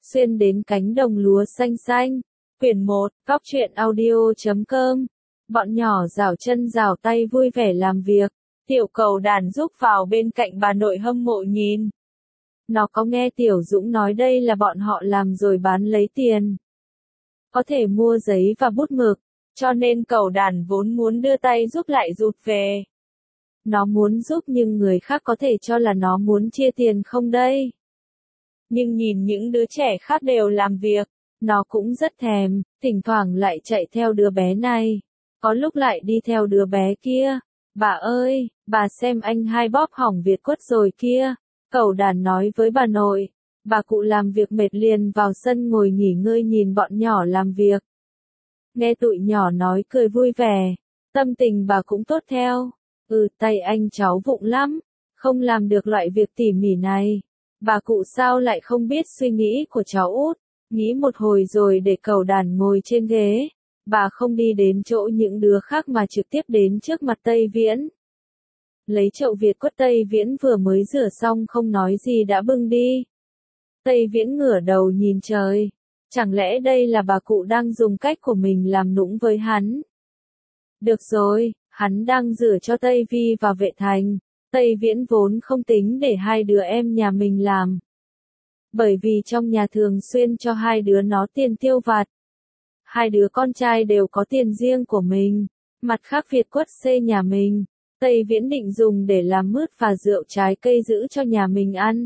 xuyên đến cánh đồng lúa xanh xanh. Quyển 1, Cóc truyện audio.com. Bọn nhỏ rảo chân rảo tay vui vẻ làm việc. Tiểu Cầu Đàn rúc vào bên cạnh bà nội hâm mộ nhìn. Nó có nghe Tiểu Dũng nói đây là bọn họ làm rồi bán lấy tiền. Có thể mua giấy và bút mực, cho nên Cầu Đàn vốn muốn đưa tay giúp lại rụt về. Nó muốn giúp nhưng người khác có thể cho là nó muốn chia tiền không đây. Nhưng nhìn những đứa trẻ khác đều làm việc, nó cũng rất thèm, thỉnh thoảng lại chạy theo đứa bé này. Có lúc lại đi theo đứa bé kia. Bà ơi, bà xem anh hai bóp hỏng Việt quất rồi kia. Cầu Đàn nói với bà nội. Bà cụ làm việc mệt liền vào sân ngồi nghỉ ngơi nhìn bọn nhỏ làm việc. Nghe tụi nhỏ nói cười vui vẻ, tâm tình bà cũng tốt theo. Tay anh cháu vụng lắm, không làm được loại việc tỉ mỉ này. Bà cụ sao lại không biết suy nghĩ của cháu út, nghĩ một hồi rồi để Cầu Đàn ngồi trên ghế. Bà không đi đến chỗ những đứa khác mà trực tiếp đến trước mặt Tây Viễn. Lấy chậu Việt quất Tây Viễn vừa mới rửa xong không nói gì đã bưng đi. Tây Viễn ngửa đầu nhìn trời. Chẳng lẽ đây là bà cụ đang dùng cách của mình làm nũng với hắn? Được rồi, hắn đang rửa cho Tây Vi và Vệ Thành. Tây Viễn vốn không tính để hai đứa em nhà mình làm. Bởi vì trong nhà thường xuyên cho hai đứa nó tiền tiêu vặt. Hai đứa con trai đều có tiền riêng của mình. Mặt khác Việt quất xê nhà mình, Tây Viễn định dùng để làm mứt và rượu trái cây giữ cho nhà mình ăn.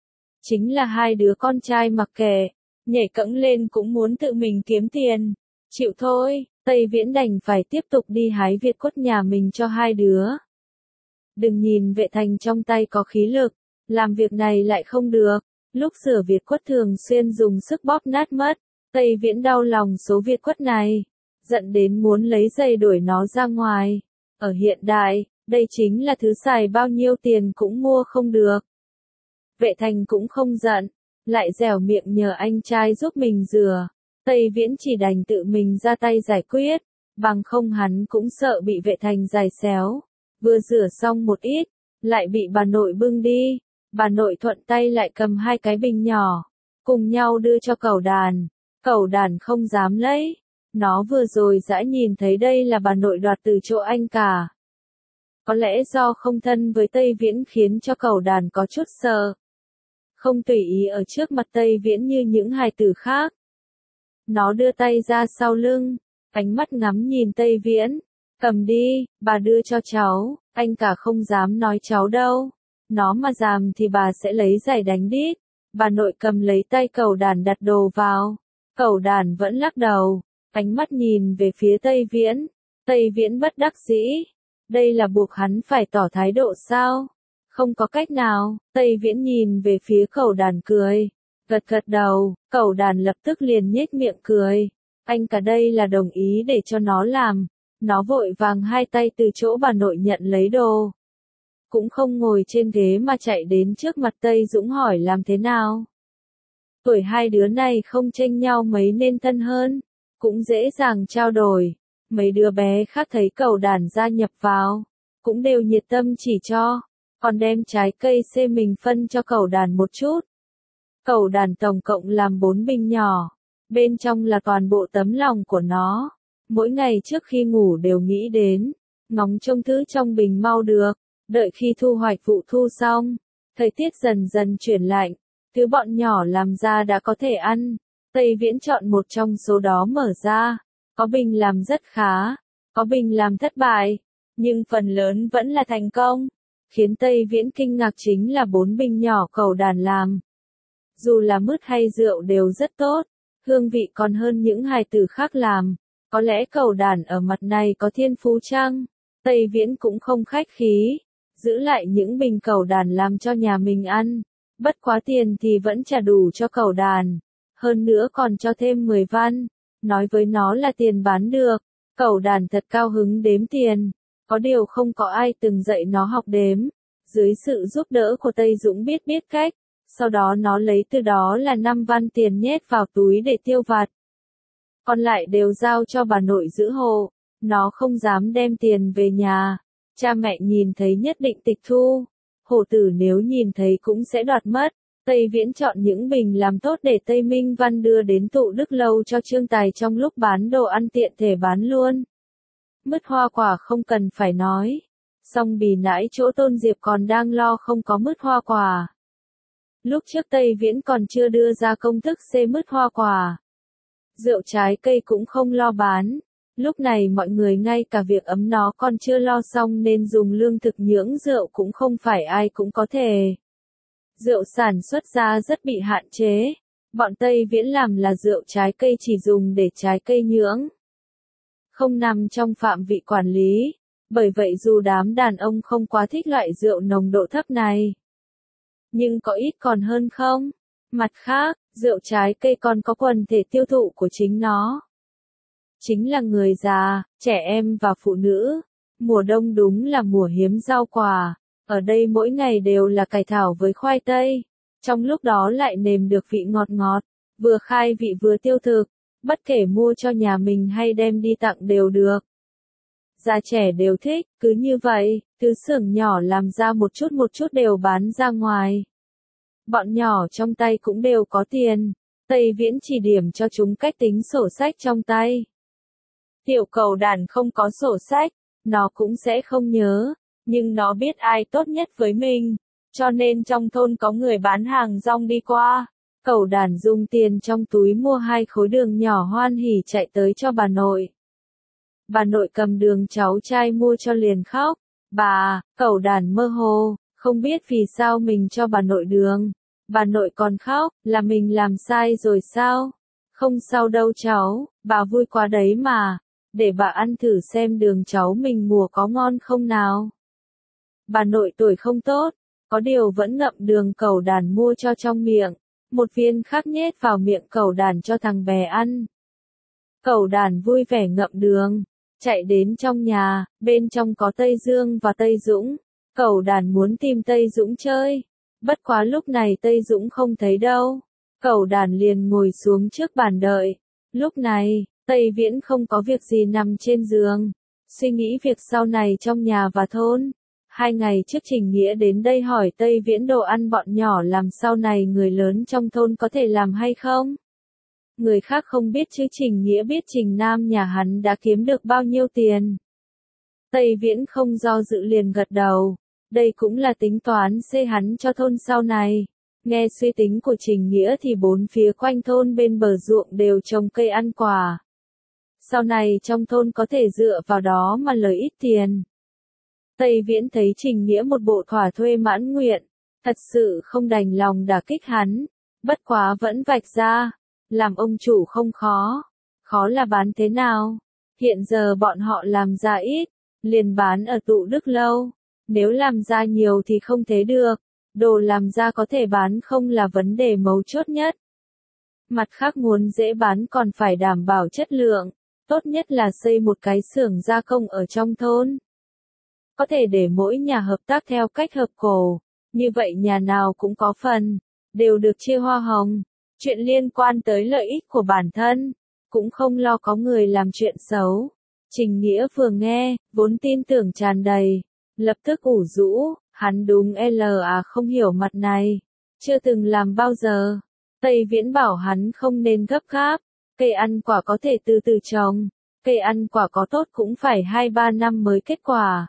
Chính là hai đứa con trai mặc kệ, nhảy cẫng lên cũng muốn tự mình kiếm tiền. Chịu thôi, Tây Viễn đành phải tiếp tục đi hái Việt quất nhà mình cho hai đứa. Đừng nhìn Vệ Thành trong tay có khí lực, làm việc này lại không được. Lúc rửa Việt quất thường xuyên dùng sức bóp nát mất. Tây Viễn đau lòng số Việt quất này, giận đến muốn lấy giày đuổi nó ra ngoài. Ở hiện đại, đây chính là thứ xài bao nhiêu tiền cũng mua không được. Vệ Thành cũng không giận, lại dẻo miệng nhờ anh trai giúp mình rửa. Tây Viễn chỉ đành tự mình ra tay giải quyết, bằng không hắn cũng sợ bị Vệ Thành giày xéo. Vừa rửa xong một ít, lại bị bà nội bưng đi. Bà nội thuận tay lại cầm hai cái bình nhỏ, cùng nhau đưa cho Cầu Đàn. Cầu Đàn không dám lấy. Nó vừa rồi dã nhìn thấy đây là bà nội đoạt từ chỗ anh cả. Có lẽ do không thân với Tây Viễn khiến cho Cầu Đàn có chút sợ. Không tùy ý ở trước mặt Tây Viễn như những hài tử khác. Nó đưa tay ra sau lưng, ánh mắt ngắm nhìn Tây Viễn. Cầm đi, bà đưa cho cháu, anh cả không dám nói cháu đâu. Nó mà dám thì bà sẽ lấy giày đánh đít. Bà nội cầm lấy tay Cầu Đàn đặt đồ vào. Cầu Đàn vẫn lắc đầu, ánh mắt nhìn về phía Tây Viễn. Tây Viễn bất đắc dĩ. Đây là buộc hắn phải tỏ thái độ sao? Không có cách nào. Tây Viễn nhìn về phía Cầu Đàn cười. Gật gật đầu, Cầu Đàn lập tức liền nhếch miệng cười. Anh cả đây là đồng ý để cho nó làm. Nó vội vàng hai tay từ chỗ bà nội nhận lấy đồ. Cũng không ngồi trên ghế mà chạy đến trước mặt Tây Dũng hỏi làm thế nào. Tuổi hai đứa này không chênh nhau mấy nên thân hơn, cũng dễ dàng trao đổi. Mấy đứa bé khác thấy Cầu Đàn gia nhập vào, cũng đều nhiệt tâm chỉ cho, còn đem trái cây xê mình phân cho Cầu Đàn một chút. Cầu Đàn tổng cộng làm 4 bình nhỏ, bên trong là toàn bộ tấm lòng của nó. Mỗi ngày trước khi ngủ đều nghĩ đến, ngóng trông thứ trong bình mau được, đợi khi thu hoạch vụ thu xong, thời tiết dần dần chuyển lạnh. Thứ bọn nhỏ làm ra đã có thể ăn. Tây Viễn chọn một trong số đó mở ra. Có bình làm rất khá, có bình làm thất bại, nhưng phần lớn vẫn là thành công. Khiến Tây Viễn kinh ngạc chính là 4 bình nhỏ Cầu Đàn làm. Dù là mứt hay rượu đều rất tốt, hương vị còn hơn những hài tử khác làm. Có lẽ Cầu Đàn ở mặt này có thiên phú chăng? Tây Viễn cũng không khách khí, giữ lại những bình Cầu Đàn làm cho nhà mình ăn. Bất quá tiền thì vẫn trả đủ cho Cầu Đàn, hơn nữa còn cho thêm 10 văn, nói với nó là tiền bán được. Cầu Đàn thật cao hứng đếm tiền, có điều không có ai từng dạy nó học đếm. Dưới sự giúp đỡ của Tây Dũng biết cách, sau đó nó lấy từ đó là 5 văn tiền nhét vào túi để tiêu vặt. Còn lại đều giao cho bà nội giữ hộ, nó không dám đem tiền về nhà, cha mẹ nhìn thấy nhất định tịch thu. Hổ tử nếu nhìn thấy cũng sẽ đoạt mất, Tây Viễn chọn những bình làm tốt để Tây Minh Văn đưa đến tụ Đức Lâu cho Trương Tài trong lúc bán đồ ăn tiện thể bán luôn. Mứt hoa quả không cần phải nói. Song Bì nãy chỗ Tôn Diệp còn đang lo không có mứt hoa quả. Lúc trước Tây Viễn còn chưa đưa ra công thức xê mứt hoa quả. Rượu trái cây cũng không lo bán. Lúc này mọi người ngay cả việc ấm nó còn chưa lo xong nên dùng lương thực nhưỡng rượu cũng không phải ai cũng có thể. Rượu sản xuất ra rất bị hạn chế. Bọn Tây Viễn làm là rượu trái cây chỉ dùng để trái cây nhưỡng. Không nằm trong phạm vị quản lý. Bởi vậy dù đám đàn ông không quá thích loại rượu nồng độ thấp này. Nhưng có ít còn hơn không? Mặt khác, rượu trái cây còn có quần thể tiêu thụ của chính nó. Chính là người già, trẻ em và phụ nữ. Mùa đông đúng là mùa hiếm rau quả. Ở đây mỗi ngày đều là cải thảo với khoai tây. Trong lúc đó lại nếm được vị ngọt ngọt. Vừa khai vị vừa tiêu thực. Bất kể mua cho nhà mình hay đem đi tặng đều được. Già trẻ đều thích, cứ như vậy, thứ xưởng nhỏ làm ra một chút đều bán ra ngoài. Bọn nhỏ trong tay cũng đều có tiền. Tây Viễn chỉ điểm cho chúng cách tính sổ sách trong tay. Tiểu Cầu Đàn không có sổ sách, nó cũng sẽ không nhớ, nhưng nó biết ai tốt nhất với mình, cho nên trong thôn có người bán hàng rong đi qua. Cầu Đàn dùng tiền trong túi mua 2 khối đường nhỏ hoan hỉ chạy tới cho bà nội. Bà nội cầm đường cháu trai mua cho liền khóc. Bà, Cầu Đàn mơ hồ, không biết vì sao mình cho bà nội đường. Bà nội còn khóc, là mình làm sai rồi sao? Không sao đâu cháu, bà vui quá đấy mà. Để bà ăn thử xem đường cháu mình mua có ngon không nào. Bà nội tuổi không tốt, có điều vẫn ngậm đường Cầu Đàn mua cho trong miệng. Một viên khác nhét vào miệng Cầu Đàn cho thằng bé ăn. Cầu Đàn vui vẻ ngậm đường, chạy đến trong nhà, bên trong có Tây Dương và Tây Dũng. Cầu Đàn muốn tìm Tây Dũng chơi. Bất quá lúc này Tây Dũng không thấy đâu. Cầu Đàn liền ngồi xuống trước bàn đợi. Lúc này, Tây Viễn không có việc gì nằm trên giường. Suy nghĩ việc sau này trong nhà và thôn. 2 ngày trước Trình Nghĩa đến đây hỏi Tây Viễn đồ ăn bọn nhỏ làm sau này người lớn trong thôn có thể làm hay không. Người khác không biết chứ Trình Nghĩa biết Trình Nam nhà hắn đã kiếm được bao nhiêu tiền. Tây Viễn không do dự liền gật đầu. Đây cũng là tính toán xê hắn cho thôn sau này. Nghe suy tính của Trình Nghĩa thì 4 phía quanh thôn bên bờ ruộng đều trồng cây ăn quả. Sau này trong thôn có thể dựa vào đó mà lời ít tiền. Tây Viễn thấy Trình Nghĩa một bộ thỏa thuê mãn nguyện. Thật sự không đành lòng đả kích hắn. Bất quá vẫn vạch ra. Làm ông chủ không khó. Khó là bán thế nào? Hiện giờ bọn họ làm ra ít. Liền bán ở tụ Đức Lâu. Nếu làm ra nhiều thì không thế được. Đồ làm ra có thể bán không là vấn đề mấu chốt nhất. Mặt khác muốn dễ bán còn phải đảm bảo chất lượng. Tốt nhất là xây một cái xưởng gia công ở trong thôn. Có thể để mỗi nhà hợp tác theo cách hợp cổ. Như vậy nhà nào cũng có phần. Đều được chia hoa hồng. Chuyện liên quan tới lợi ích của bản thân. Cũng không lo có người làm chuyện xấu. Trình Nghĩa vừa nghe, vốn tin tưởng tràn đầy. Lập tức ủ rũ, hắn đúng không hiểu mặt này. Chưa từng làm bao giờ. Tây Viễn bảo hắn không nên gấp gáp. Cây ăn quả có thể từ từ trồng. Cây ăn quả có tốt cũng phải 2-3 năm mới kết quả.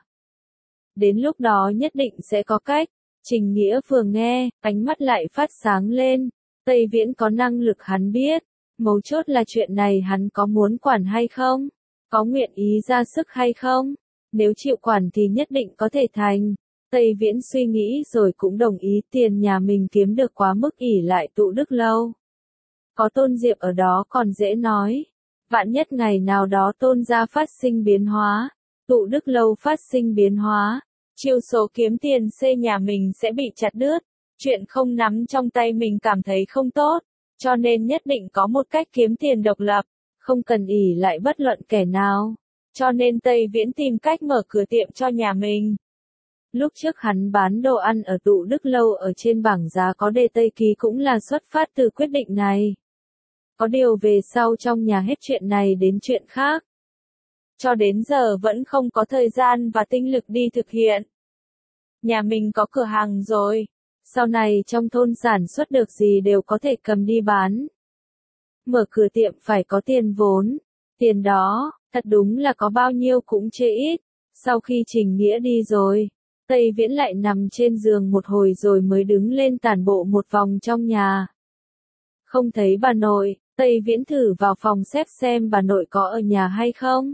Đến lúc đó nhất định sẽ có cách. Trình Nghĩa vừa nghe, ánh mắt lại phát sáng lên. Tây Viễn có năng lực hắn biết. Mấu chốt là chuyện này hắn có muốn quản hay không? Có nguyện ý ra sức hay không? Nếu chịu quản thì nhất định có thể thành. Tây Viễn suy nghĩ rồi cũng đồng ý tiền nhà mình kiếm được quá mức ỷ lại tụ Đức Lâu. Có Tôn Diệp ở đó còn dễ nói. Vạn nhất ngày nào đó Tôn gia phát sinh biến hóa. Tụ Đức Lâu phát sinh biến hóa. Chiêu số kiếm tiền xây nhà mình sẽ bị chặt đứt. Chuyện không nắm trong tay mình cảm thấy không tốt. Cho nên nhất định có một cách kiếm tiền độc lập. Không cần ỷ lại bất luận kẻ nào. Cho nên Tây Viễn tìm cách mở cửa tiệm cho nhà mình. Lúc trước hắn bán đồ ăn ở tụ Đức Lâu ở trên bảng giá có đề Tây ký cũng là xuất phát từ quyết định này. Có điều về sau trong nhà hết chuyện này đến chuyện khác. Cho đến giờ vẫn không có thời gian và tinh lực đi thực hiện. Nhà mình có cửa hàng rồi. Sau này trong thôn sản xuất được gì đều có thể cầm đi bán. Mở cửa tiệm phải có tiền vốn. Tiền đó, thật đúng là có bao nhiêu cũng chê ít. Sau khi Trình Nghĩa đi rồi, Tây Viễn lại nằm trên giường một hồi rồi mới đứng lên tản bộ một vòng trong nhà. Không thấy bà nội, Tây Viễn thử vào phòng xếp xem bà nội có ở nhà hay không.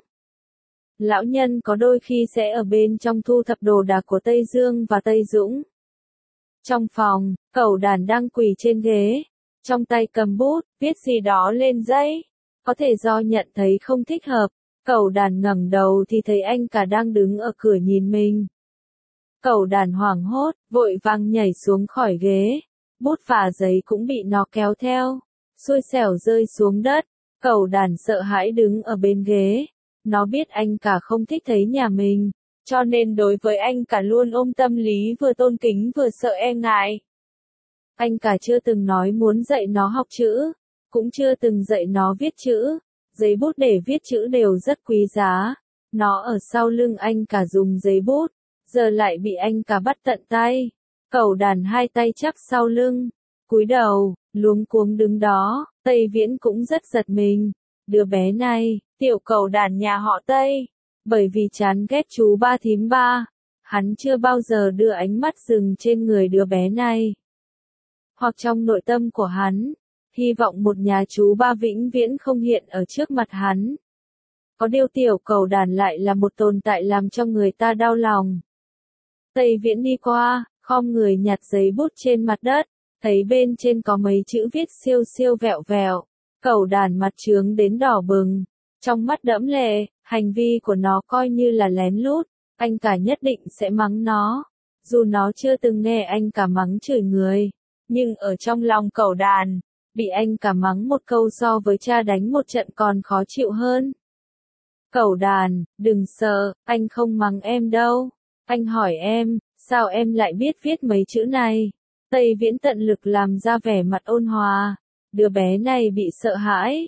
Lão nhân có đôi khi sẽ ở bên trong thu thập đồ đạc của Tây Dương và Tây Dũng. Trong phòng, Cẩu Đàn đang quỳ trên ghế, trong tay cầm bút, viết gì đó lên giấy. Có thể do nhận thấy không thích hợp, Cẩu Đàn ngẩng đầu thì thấy anh cả đang đứng ở cửa nhìn mình. Cẩu Đàn hoảng hốt, vội vàng nhảy xuống khỏi ghế. Bút và giấy cũng bị nó kéo theo, xui xẻo rơi xuống đất. Cẩu Đàn sợ hãi đứng ở bên ghế. Nó biết anh cả không thích thấy nhà mình, cho nên đối với anh cả luôn ôm tâm lý vừa tôn kính vừa sợ e ngại. Anh cả chưa từng nói muốn dạy nó học chữ, cũng chưa từng dạy nó viết chữ. Giấy bút để viết chữ đều rất quý giá. Nó ở sau lưng anh cả dùng giấy bút, giờ lại bị anh cả bắt tận tay. Cẩu Đàn hai tay chắp sau lưng, cúi đầu, luống cuống đứng đó. Tây Viễn cũng rất giật mình. Đứa bé này, tiểu Cẩu Đàn nhà họ Tây, bởi vì chán ghét chú ba thím ba, hắn chưa bao giờ đưa ánh mắt dừng trên người đứa bé này. Hoặc trong nội tâm của hắn, hy vọng một nhà chú ba vĩnh viễn không hiện ở trước mặt hắn. Có điều tiểu Cẩu Đàn lại là một tồn tại làm cho người ta đau lòng. Tây Viễn đi qua, khom người nhặt giấy bút trên mặt đất, thấy bên trên có mấy chữ viết siêu siêu vẹo vẹo. Cẩu Đàn mặt trướng đến đỏ bừng, trong mắt đẫm lệ, hành vi của nó coi như là lén lút, anh cả nhất định sẽ mắng nó. Dù nó chưa từng nghe anh cả mắng chửi người, nhưng ở trong lòng Cẩu Đàn, bị anh cả mắng một câu so với cha đánh một trận còn khó chịu hơn. Cẩu Đàn, đừng sợ, anh không mắng em đâu. Anh hỏi em, sao em lại biết viết mấy chữ này? Tây Viễn tận lực làm ra vẻ mặt ôn hòa. Đứa bé này bị sợ hãi.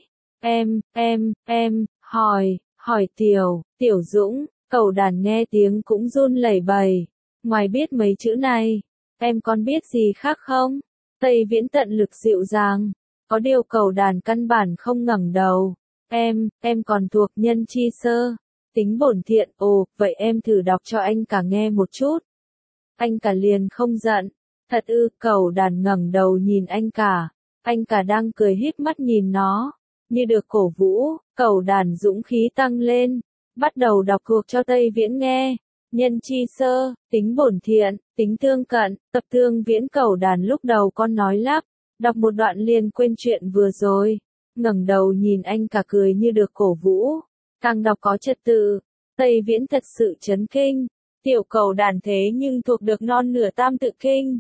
Em, hỏi Tiểu Dũng. Cẩu Đàn nghe tiếng cũng run lẩy bẩy. Ngoài biết mấy chữ này, em còn biết gì khác không? Tây Viễn tận lực dịu dàng. Có điều Cẩu Đàn căn bản không ngẩng đầu. Em còn thuộc nhân chi sơ. Tính bổn thiện, ồ, vậy em thử đọc cho anh cả nghe một chút. Anh cả liền không giận. Thật ư, Cẩu Đàn ngẩng đầu nhìn anh cả. Anh cả đang cười híp mắt nhìn nó. Như được cổ vũ, Cẩu Đàn dũng khí tăng lên. Bắt đầu đọc thuộc cho Tây Viễn nghe. Nhân chi sơ, tính bổn thiện, tính tương cận, tập thương viễn. Cẩu Đàn lúc đầu con nói lắp. Đọc một đoạn liền quên chuyện vừa rồi. Ngẩng đầu nhìn anh cả cười như được cổ vũ. Càng đọc có trật tự. Tây Viễn thật sự chấn kinh. Tiểu Cẩu Đàn thế nhưng thuộc được non nửa tam tự kinh.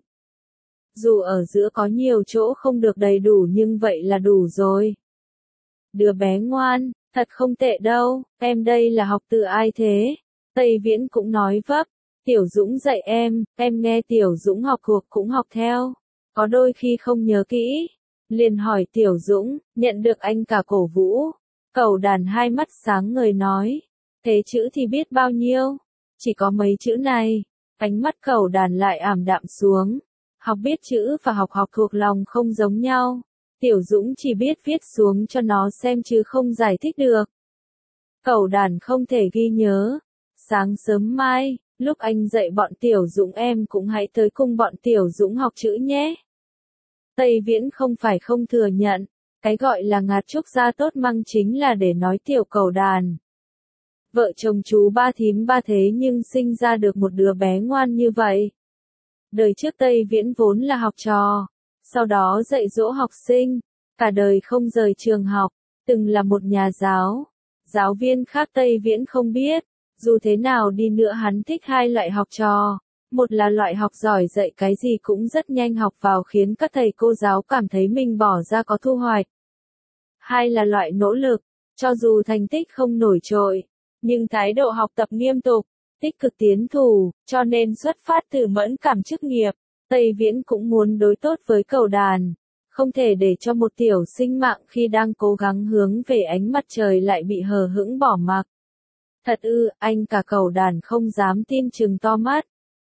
Dù ở giữa có nhiều chỗ không được đầy đủ nhưng vậy là đủ rồi. Đứa bé ngoan, thật không tệ đâu, em đây là học từ ai thế? Tây Viễn cũng nói vấp. Tiểu Dũng dạy em nghe Tiểu Dũng học thuộc cũng học theo. Có đôi khi không nhớ kỹ. Liền hỏi Tiểu Dũng, nhận được anh cả cổ vũ. Cẩu Đàn hai mắt sáng ngời nói. Thế chữ thì biết bao nhiêu? Chỉ có mấy chữ này. Ánh mắt Cẩu Đàn lại ảm đạm xuống. Học biết chữ và học thuộc lòng không giống nhau. Tiểu Dũng chỉ biết viết xuống cho nó xem chứ không giải thích được. Cẩu Đàn không thể ghi nhớ. Sáng sớm mai, lúc anh dạy bọn Tiểu Dũng em cũng hãy tới cùng bọn Tiểu Dũng học chữ nhé. Tây Viễn không phải không thừa nhận. Cái gọi là ngạt trúc gia tốt măng chính là để nói tiểu Cẩu Đàn. Vợ chồng chú ba thím ba thế nhưng sinh ra được một đứa bé ngoan như vậy. Đời trước Tây Viễn vốn là học trò, sau đó dạy dỗ học sinh, cả đời không rời trường học, từng là một nhà giáo. Giáo viên khác Tây Viễn không biết, dù thế nào đi nữa hắn thích hai loại học trò. Một là loại học giỏi dạy cái gì cũng rất nhanh học vào khiến các thầy cô giáo cảm thấy mình bỏ ra có thu hoạch. Hai là loại nỗ lực, cho dù thành tích không nổi trội, nhưng thái độ học tập nghiêm túc, tích cực tiến thủ, cho nên xuất phát từ mẫn cảm chức nghiệp, Tây Viễn cũng muốn đối tốt với Cẩu Đàn. Không thể để cho một tiểu sinh mạng khi đang cố gắng hướng về ánh mặt trời lại bị hờ hững bỏ mặc. Thật ư, anh cả Cẩu Đàn không dám tin chừng to mắt.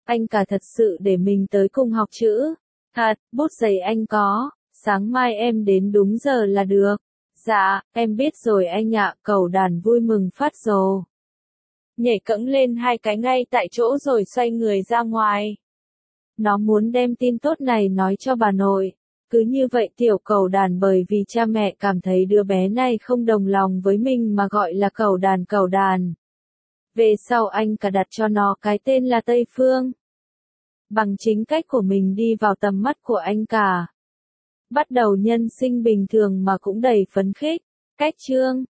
Anh cả thật sự để mình tới cùng học chữ. Thật, bút giấy anh có, sáng mai em đến đúng giờ là được. Dạ, em biết rồi anh ạ, Cẩu Đàn vui mừng phát rồ. Nhảy cẫng lên hai cái ngay tại chỗ rồi xoay người ra ngoài. Nó muốn đem tin tốt này nói cho bà nội. Cứ như vậy tiểu Cẩu Đàn bởi vì cha mẹ cảm thấy đứa bé này không đồng lòng với mình mà gọi là Cẩu Đàn Cẩu Đàn. Về sau anh cả đặt cho nó cái tên là Tây Phương. Bằng chính cách của mình đi vào tầm mắt của anh cả. Bắt đầu nhân sinh bình thường mà cũng đầy phấn khích. Cách chương